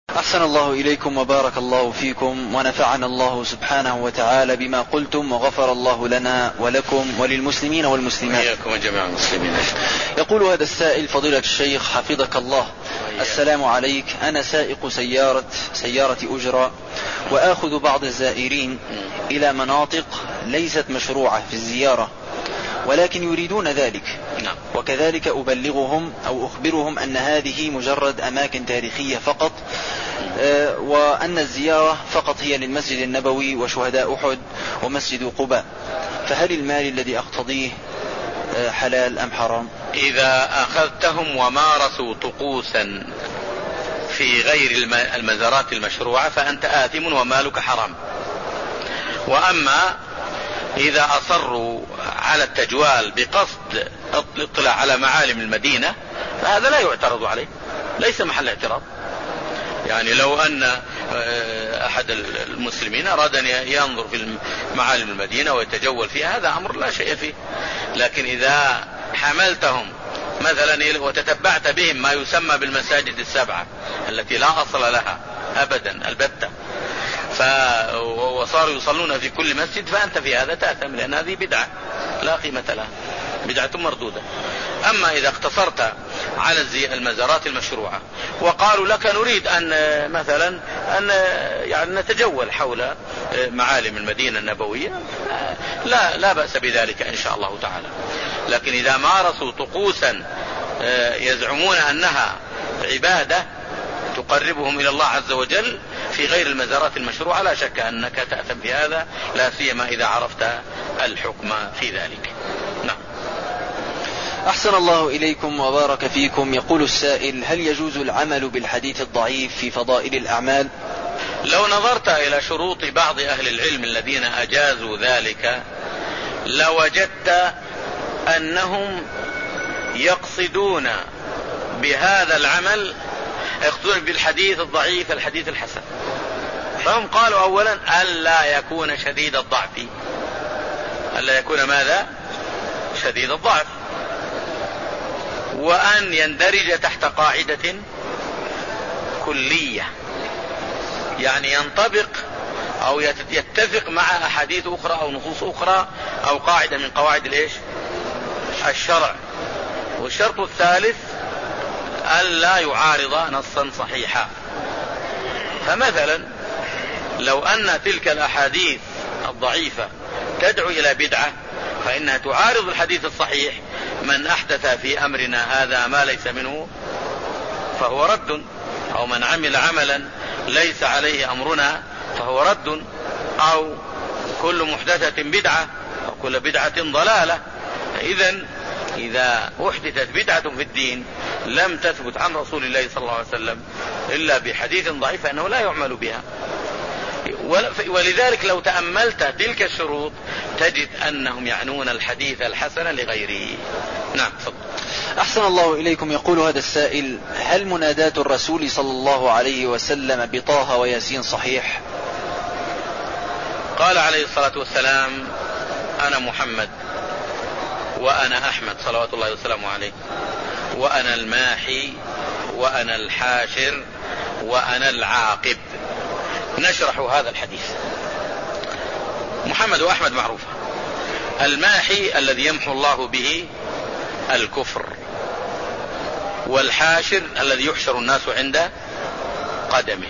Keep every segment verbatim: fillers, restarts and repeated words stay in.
أحسن الله إليكم وبارك الله فيكم ونفعنا الله سبحانه وتعالى بما قلتم وغفر الله لنا ولكم وللمسلمين والمسلمات وإياكم وجميع المسلمين. يقول هذا السائل: فضيلة الشيخ حفظك الله، السلام عليك، أنا سائق سيارة سيارة أجرة وآخذ بعض الزائرين إلى مناطق ليست مشروعة في الزيارة ولكن يريدون ذلك، وكذلك أبلغهم أو أخبرهم أن هذه مجرد أماكن تاريخية فقط، وأن الزيارة فقط هي للمسجد النبوي وشهداء أحد ومسجد قباء، فهل المال الذي أقتضيه حلال أم حرام؟ إذا أخذتهم ومارسوا طقوسا في غير المزارات المشروعة فأنت آثم ومالك حرام. وأما إذا أصروا على التجوال بقصد الاطلاع على معالم المدينة فهذا لا يعترض عليه، ليس محل اعتراض. يعني لو أن أحد المسلمين أراد أن ينظر في معالم المدينة ويتجول فيها هذا أمر لا شيء فيه، لكن إذا حملتهم مثلا وتتبعت بهم ما يسمى بالمساجد السبعة التي لا أصل لها أبدا البتة وصاروا يصلون في كل مسجد فأنت في هذا تأثم، لأن هذه بدعة لا قيمة لها، بدعة مردودة. أما إذا اقتصرت على المزارات المشروعة وقالوا لك نريد أن مثلا أن يعني نتجول حول معالم المدينة النبوية لا لا بأس بذلك إن شاء الله تعالى. لكن إذا مارسوا طقوسا يزعمون أنها عبادة تقربهم إلى الله عز وجل في غير المزارات المشروعة لا شك أنك تأثم في هذا، لا سيما إذا عرفت الحكم في ذلك. نعم. أحسن الله إليكم وبارك فيكم. يقول السائل: هل يجوز العمل بالحديث الضعيف في فضائل الأعمال؟ لو نظرت إلى شروط بعض أهل العلم الذين أجازوا ذلك لوجدت أنهم يقصدون بهذا العمل يقصدون بالحديث الضعيف الحديث الحسن. فهم قالوا أولا ألا يكون شديد الضعف، ألا يكون ماذا؟ شديد الضعف، وأن يندرج تحت قاعدة كلية، يعني ينطبق أو يتفق مع أحاديث أخرى أو نصوص أخرى أو قاعدة من قواعد الإيش؟ الشرع. والشرط الثالث ألا يعارض نصا صحيحا. فمثلا لو أن تلك الأحاديث الضعيفة تدعو إلى بدعة فإنها تعارض الحديث الصحيح: من أحدث في أمرنا هذا ما ليس منه فهو رد، أو من عمل عملا ليس عليه أمرنا فهو رد، أو كل محدثة بدعة أو كل بدعة ضلالة. إذن إذا أحدثت بدعة في الدين لم تثبت عن رسول الله صلى الله عليه وسلم إلا بحديث ضعيف فإنه لا يعمل بها. ولذلك لو تأملت تلك الشروط تجد أنهم يعنون الحديث الحسن لغيره. نعم. فضل. أحسن الله إليكم. يقول هذا السائل: هل منادات الرسول صلى الله عليه وسلم بطه وياسين صحيح؟ قال عليه الصلاة والسلام: أنا محمد وأنا أحمد صلوات الله وسلامه عليه، وأنا الماحي وأنا الحاشر وأنا العاقب. نشرح هذا الحديث. محمد وأحمد معروفة. الماحي الذي يمحو الله به الكفر، والحاشر الذي يحشر الناس عند قدمه،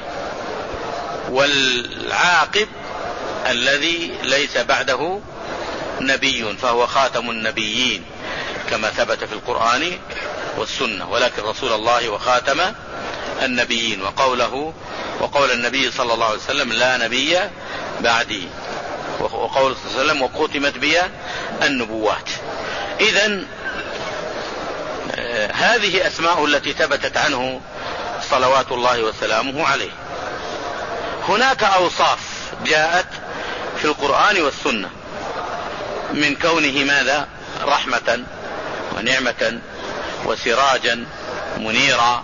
والعاقب الذي ليس بعده نبي فهو خاتم النبيين كما ثبت في القرآن والسنة، ولكن رسول الله وخاتم النبيين، وقوله وقول النبي صلى الله عليه وسلم: لا نبي بعدي، وقول صلى الله عليه وسلم: وختمت بي النبوات. إذن آه هذه أسماء التي ثبتت عنه صلوات الله وسلامه عليه. هناك أوصاف جاءت في القرآن والسنة من كونه ماذا؟ رحمة ونعمة وسراجا منيرا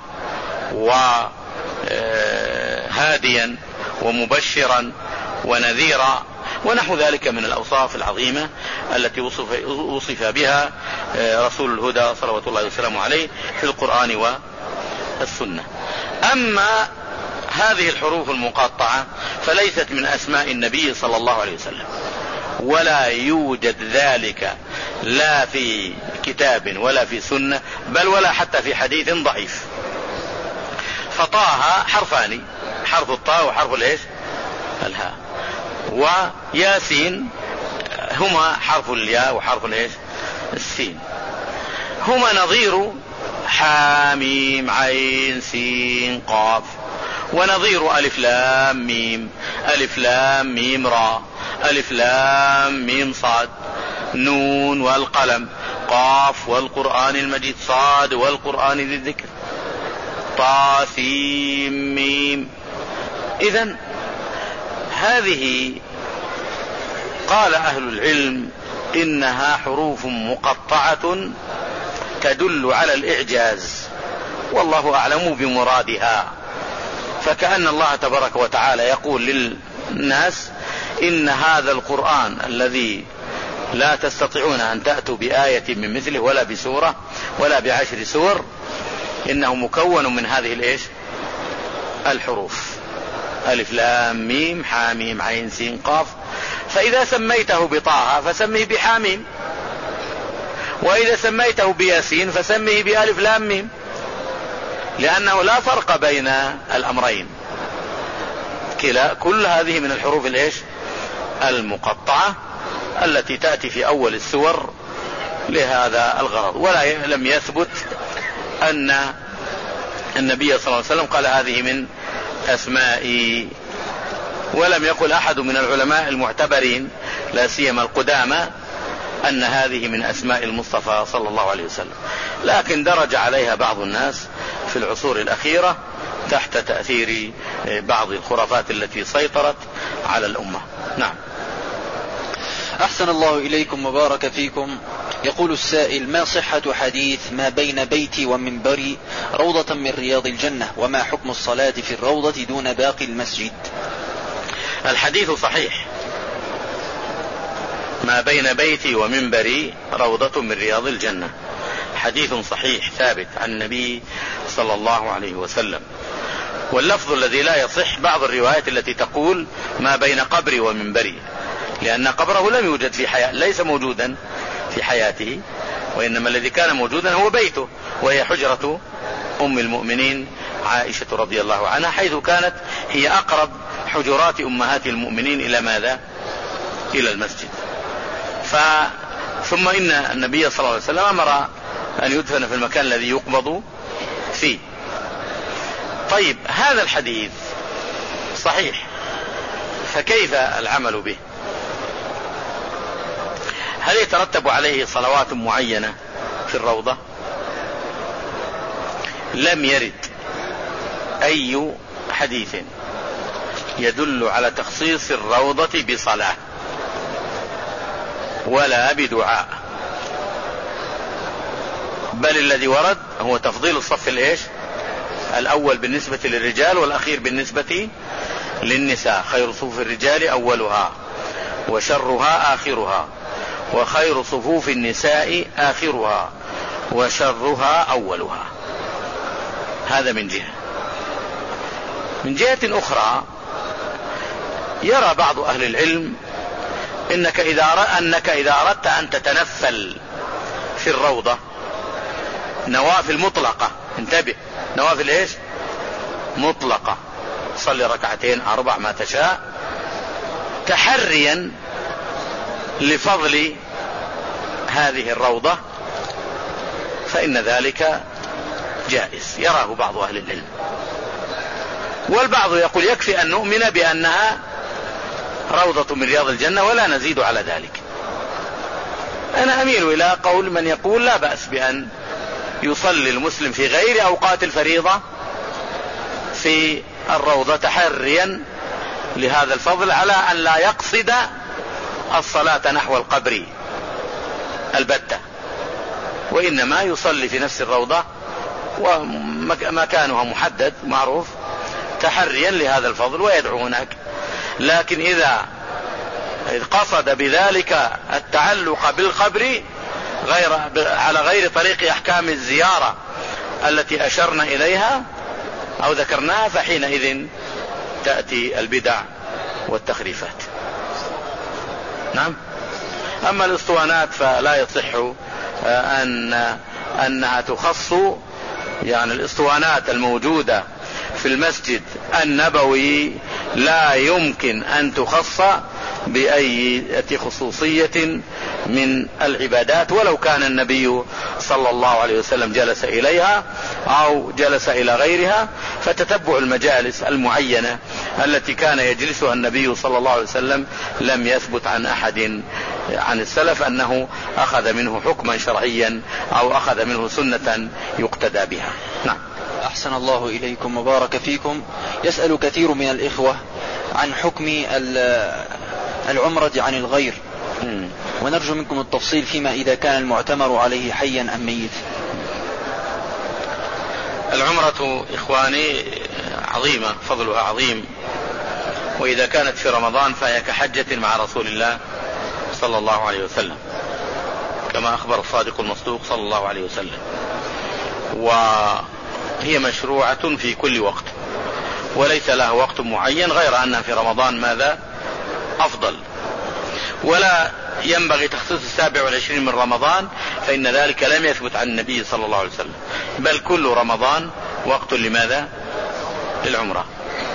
وهاديا ومبشرا ونذيرا ونحو ذلك من الأوصاف العظيمة التي وصف, وصف بها رسول الهدى صلوات الله وسلامه عليه في القرآن والسنة. أما هذه الحروف المقطعة فليست من أسماء النبي صلى الله عليه وسلم، ولا يوجد ذلك لا في كتاب ولا في سنة، بل ولا حتى في حديث ضعيف. فطه حرفان، حرف الطاء وحرف الايش الهاء، وياسين هما حرف الياء وحرف الايش السين، هما نظير حاميم عين سين قاف، ونظير ألف لام ميم، ألف لام ميم را، ألف لام ميم صاد، نون والقلم، قاف والقرآن المجيد، صاد والقرآن ذي الذكر، طا سين ميم. إذن هذه قال أهل العلم إنها حروف مقطعة تدل على الإعجاز، والله أعلم بمرادها. فكأن الله تبارك وتعالى يقول للناس إن هذا القرآن الذي لا تستطيعون أن تأتوا بآية من مثله ولا بسورة ولا بعشر سور، إنه مكون من هذه الإيش الحروف، ألف لام ميم حاميم عين سين قاف. فإذا سميته بطه فسميه بحاميم، وإذا سميته بياسين فسميه بألف لام ميم، لأنه لا فرق بين الأمرين، كلا كل هذه من الحروف الإيش المقطعة التي تأتي في أول السور لهذا الغرض. ولا لم يثبت أن النبي صلى الله عليه وسلم قال هذه من أسمائي، ولم يقل أحد من العلماء المعتبرين لا سيما القدامى أن هذه من أسماء المصطفى صلى الله عليه وسلم، لكن درج عليها بعض الناس في العصور الأخيرة تحت تأثير بعض الخرافات التي سيطرت على الأمة. نعم. أحسن الله إليكم وبارك فيكم. يقول السائل: ما صحة حديث ما بين بيتي ومنبري روضة من رياض الجنة، وما حكم الصلاة في الروضة دون باقي المسجد؟ الحديث صحيح، ما بين بيتي ومنبري روضة من رياض الجنة، حديث صحيح ثابت عن النبي صلى الله عليه وسلم. واللفظ الذي لا يصح بعض الروايات التي تقول ما بين قبري ومنبري، لأن قبره لم يوجد في حياة، ليس موجودا في حياته، وإنما الذي كان موجودا هو بيته، وهي حجرة أم المؤمنين عائشة رضي الله عنها، حيث كانت هي أقرب حجرات أمهات المؤمنين إلى ماذا؟ إلى المسجد. ف... ثم إن النبي صلى الله عليه وسلم أمر أن يدفن في المكان الذي يقبض فيه. طيب، هذا الحديث صحيح، فكيف العمل به؟ هل يترتب عليه صلوات معينة في الروضة؟ لم يرد أي حديث يدل على تخصيص الروضة بصلاة ولا بدعاء، بل الذي ورد هو تفضيل الصف الإيش الأول بالنسبة للرجال والأخير بالنسبة للنساء. خير صفوف الرجال أولها وشرها آخرها، وخير صفوف النساء آخرها وشرها أولها. هذا من جهة. من جهة أخرى يرى بعض أهل العلم إنك إذا أنك إذا أردت أن تتنفل في الروضة نوافل مطلقة، انتبه، نوافل إيش مطلقة، صلي ركعتين أربع ما تشاء، تحريا لفضل هذه الروضة، فإن ذلك جائز، يراه بعض أهل العلم. والبعض يقول يكفي أن نؤمن بأنها روضة من رياض الجنة ولا نزيد على ذلك. أنا أميل إلى قول من يقول لا بأس بأن يصلي المسلم في غير أوقات الفريضة في الروضة تحريا لهذا الفضل، على أن لا يقصد الصلاة نحو القبر البتة، وإنما يصلي في نفس الروضة ومكانها محدد معروف تحريا لهذا الفضل ويدعو هناك. لكن إذا قصد بذلك التعلق بالقبر غير على غير طريق أحكام الزيارة التي أشرنا إليها أو ذكرناها، فحينئذ تأتي البدع والتخريفات. نعم. أما الاسطوانات فلا يصح أن أنها تخص، يعني الاسطوانات الموجودة في المسجد النبوي لا يمكن أن تخص بأي خصوصية من العبادات، ولو كان النبي صلى الله عليه وسلم جلس إليها أو جلس إلى غيرها، فتتبع المجالس المعينة التي كان يجلسها النبي صلى الله عليه وسلم لم يثبت عن أحد عن السلف أنه أخذ منه حكما شرعيا أو أخذ منه سنة يقتدى بها. نعم. أحسن الله إليكم وبارك فيكم. يسأل كثير من الإخوة عن حكم العمرة عن الغير، ونرجو منكم التفصيل فيما إذا كان المعتمر عليه حيا أم ميت. العمرة إخواني عظيمة، فضلها عظيم، وإذا كانت في رمضان فهي كحجة مع رسول الله صلى الله عليه وسلم، كما أخبر الصادق المصدوق صلى الله عليه وسلم، وهي مشروعة في كل وقت وليس لها وقت معين، غير أنها في رمضان ماذا أفضل. ولا ينبغي تخصيص السابع والعشرين من رمضان، فإن ذلك لم يثبت عن النبي صلى الله عليه وسلم، بل كل رمضان وقت لماذا؟ للعمرة.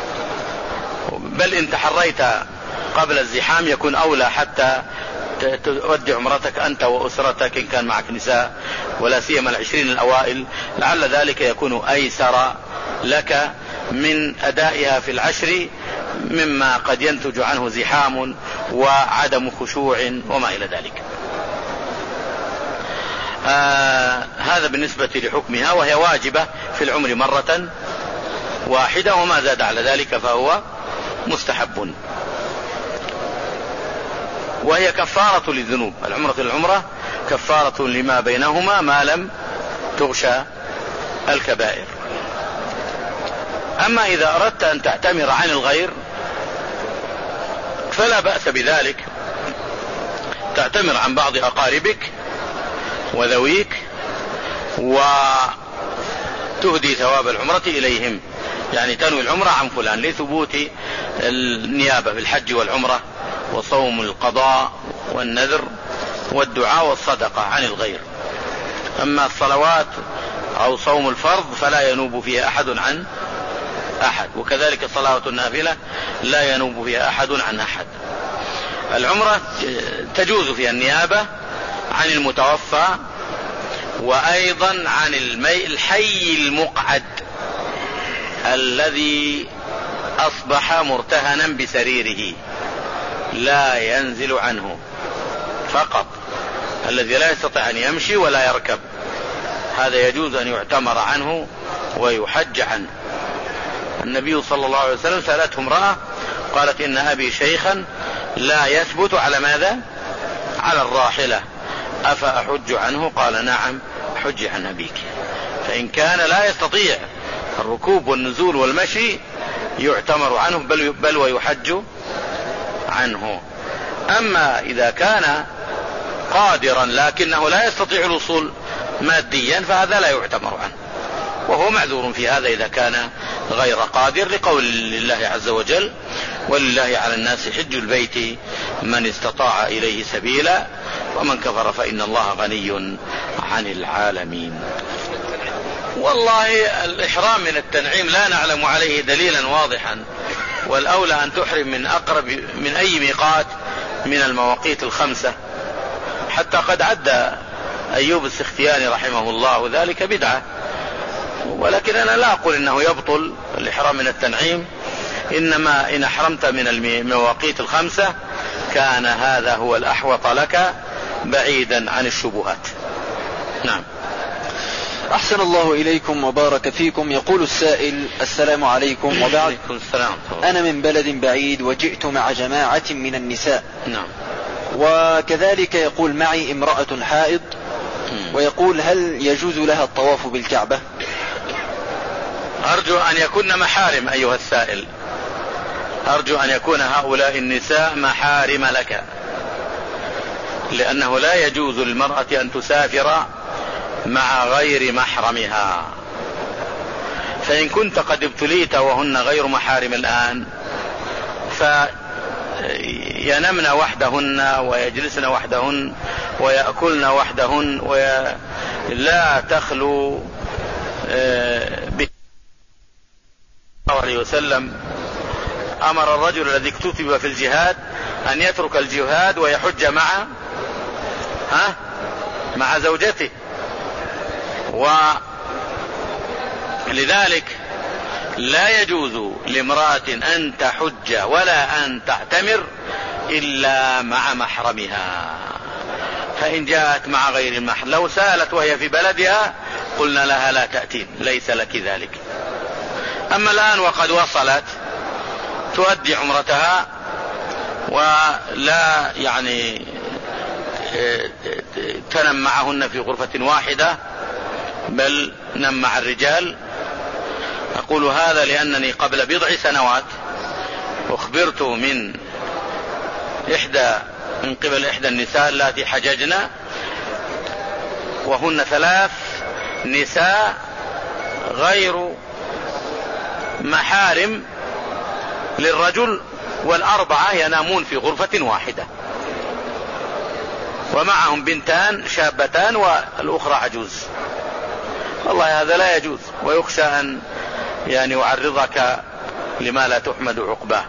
بل إن تحريت قبل الزحام يكون أولى حتى تودي عمرتك أنت وأسرتك إن كان معك نساء، ولا سيما العشرين الأوائل، لعل ذلك يكون أيسر لك من أدائها في العشر، مما قد ينتج عنه زحام وعدم خشوع وما إلى ذلك. آه هذا بالنسبة لحكمها، وهي واجبة في العمر مرة واحدة، وما زاد على ذلك فهو مستحب. وهي كفارة للذنوب، العمرة العمرة كفارة لما بينهما ما لم تغشى الكبائر. أما إذا أردت أن تعتمر عن الغير فلا بأس بذلك، تعتمر عن بعض أقاربك وذويك وتهدي ثواب العمرة إليهم، يعني تنوي العمرة عن فلان لثبوت النيابة بالحج والعمرة وصوم القضاء والنذر والدعاء والصدقة عن الغير. أما الصلوات أو صوم الفرض فلا ينوب فيها أحد عن أحد، وكذلك صلاة النافلة لا ينوب فيها أحد عن أحد. العمرة تجوز فيها النيابة عن المتوفى، وأيضا عن المي الحي المقعد الذي أصبح مرتهنا بسريره لا ينزل عنه فقط، الذي لا يستطيع أن يمشي ولا يركب، هذا يجوز أن يعتمر عنه ويحج عنه. النبي صلى الله عليه وسلم سألته امرأة قالت إن أبي شيخا لا يثبت على ماذا؟ على الراحلة، أفأحج عنه؟ قال نعم، حج عن أبيك. فإن كان لا يستطيع الركوب والنزول والمشي يعتمر عنه بل, بل ويحج عنه. أما إذا كان قادرا لكنه لا يستطيع الوصول ماديا فهذا لا يعتمر عنه، وهو معذور في هذا إذا كان غير قادر، لقول الله عز وجل ولله على الناس حج البيت من استطاع إليه سبيلا ومن كفر فإن الله غني عن العالمين. والله الإحرام من التنعيم لا نعلم عليه دليلا واضحا، والأولى أن تحرم من أقرب من أي ميقات من المواقيت الخمسة، حتى قد عد أيوب السختياني رحمه الله ذلك بدعة، ولكن أنا لا أقول إنه يبطل الإحرام من التنعيم، إنما إن أحرمت من المواقيت الخمسة كان هذا هو الأحوط لك بعيدا عن الشبهات. نعم. أحسن الله إليكم وبارك فيكم. يقول السائل: السلام عليكم، وبعد أنا من بلد بعيد وجئت مع جماعة من النساء. نعم. وكذلك يقول معي امرأة حائض، ويقول هل يجوز لها الطواف بالكعبة؟ أرجو أن يكون محارم أيها السائل، أرجو أن يكون هؤلاء النساء محارم لك، لأنه لا يجوز للمرأة أن تسافر مع غير محرمها، فإن كنت قد ابتليت وهن غير محارم الآن فينمن وحدهن ويجلسن وحدهن ويأكلن وحدهن ولا تخلو به صلى الله عليه وسلم. أمر الرجل الذي اكتتب في الجهاد أن يترك الجهاد ويحج مع ها مع زوجته، ولذلك لا يجوز لامرأة أن تحج ولا أن تعتمر إلا مع محرمها. فإن جاءت مع غير المحرم، لو سالت وهي في بلدها قلنا لها لا تأتين، ليس لك ذلك. أما الآن وقد وصلت تؤدي عمرتها ولا يعني تنم معهن في غرفة واحدة بل نم مع الرجال. أقول هذا لأنني قبل بضع سنوات أخبرت من إحدى من قبل إحدى النساء التي حججن، وهن ثلاث نساء غير محارم للرجل، والأربعة ينامون في غرفة واحدة ومعهم بنتان شابتان والأخرى عجوز. والله هذا لا يجوز، ويخشى أن يعني يعرضك لما لا تحمد عقباه.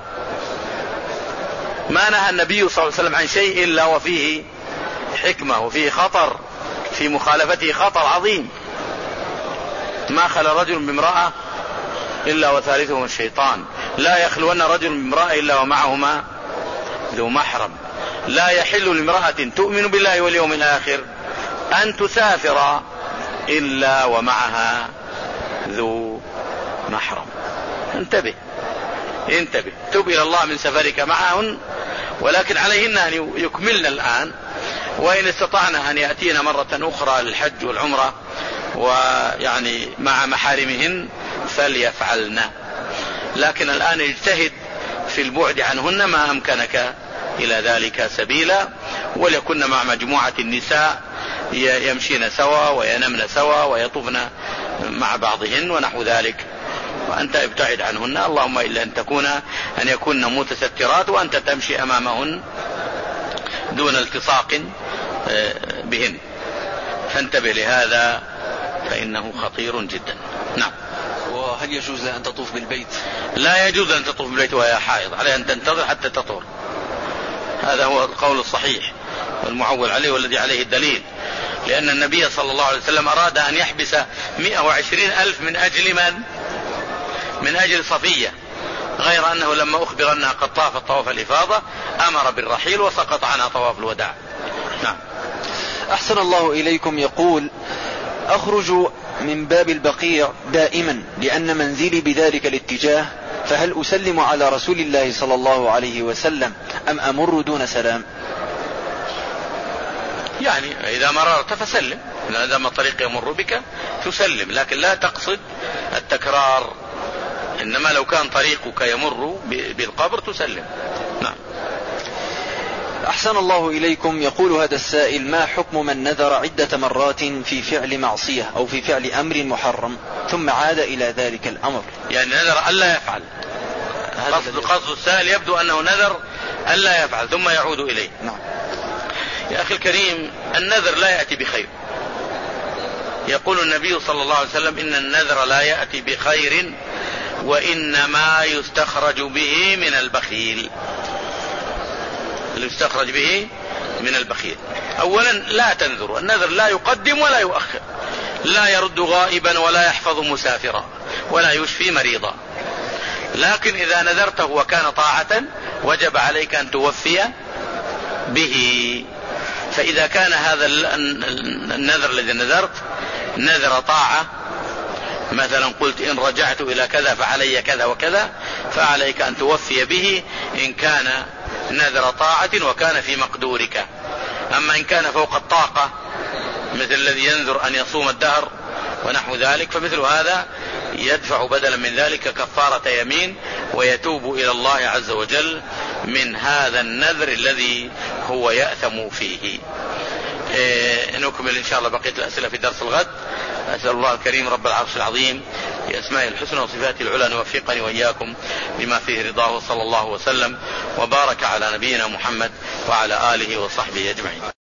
ما نهى النبي صلى الله عليه وسلم عن شيء إلا وفيه حكمة وفيه خطر، في مخالفته خطر عظيم. ما خلى رجل بامرأة إلا وثالثهما الشيطان، لا يخلون رجل بامرأة إلا ومعهما ذو محرم، لا يحل لامرأة تؤمن بالله واليوم الآخر أن تسافر إلا ومعها ذو محرم. انتبه انتبه تب إلى الله من سفرك معهن، ولكن عليهن أن يكملن الآن، وإن استطعنا أن يأتينا مرة أخرى للحج والعمرة ويعني مع محارمهن فليفعلن، لكن الآن اجتهد في البعد عنهن ما أمكنك إلى ذلك سبيلا، وليكن مع مجموعة النساء يمشين سوا وينمن سوا ويطفن مع بعضهن ونحو ذلك، وأنت ابتعد عنهن، اللهم إلا أن تكون أن يكون متسترات وأنت تمشي أمامهن دون التصاق بهن. فانتبه لهذا فإنه خطير جدا. نعم. وهل يجوز أن تطوف بالبيت؟ لا يجوز أن تطوف بالبيت وهي حائض، عليها أن تنتظر حتى تطهر. هذا هو القول الصحيح والمعول عليه والذي عليه الدليل، لأن النبي صلى الله عليه وسلم أراد أن يحبس مئة وعشرين ألف من أجل من؟ من أجل صفية، غير أنه لما أخبر أنها قد طافت طواف الإفاضة أمر بالرحيل وسقط عنها طواف الوداع. نعم. أحسن الله إليكم. يقول: أخرج من باب البقيع دائما لأن منزلي بذلك الاتجاه، فهل أسلم على رسول الله صلى الله عليه وسلم أم أمر دون سلام؟ يعني إذا مررت فسلم، إذا ما الطريق يمر بك تسلم، لكن لا تقصد التكرار، إنما لو كان طريقك يمر بالقبر تسلم. نعم. أحسن الله إليكم. يقول هذا السائل: ما حكم من نذر عدة مرات في فعل معصية أو في فعل أمر محرم ثم عاد إلى ذلك الأمر؟ يعني نذر ألا يفعل، قصد قصد السائل يبدو أنه نذر ألا يفعل ثم يعود إليه. نعم. يا أخي الكريم، النذر لا يأتي بخير. يقول النبي صلى الله عليه وسلم: إن النذر لا يأتي بخير وإنما يستخرج به من البخيل. يستخرج به من البخيل. أولا لا تنذر، النذر لا يقدم ولا يؤخر، لا يرد غائبا ولا يحفظ مسافرا ولا يشفي مريضا. لكن إذا نذرته وكان طاعة وجب عليك أن توفي به. فإذا كان هذا النذر الذي نذرت نذر طاعة، مثلا قلت إن رجعت إلى كذا فعلي كذا وكذا، فعليك أن توفي به إن كان نذر طاعة وكان في مقدورك. أما إن كان فوق الطاقة مثل الذي ينذر أن يصوم الدهر ونحو ذلك، فمثل هذا يدفع بدلا من ذلك كفارة يمين ويتوب إلى الله عز وجل من هذا النذر الذي هو يأثم فيه. إيه نكمل إن شاء الله بقية الأسئلة في درس الغد. أسأل الله الكريم رب العرش العظيم بأسمائه الحسنى وصفاته العلى أن يوفقني وإياكم بما فيه رضاه، صلى الله وسلم وبارك على نبينا محمد وعلى آله وصحبه أجمعين.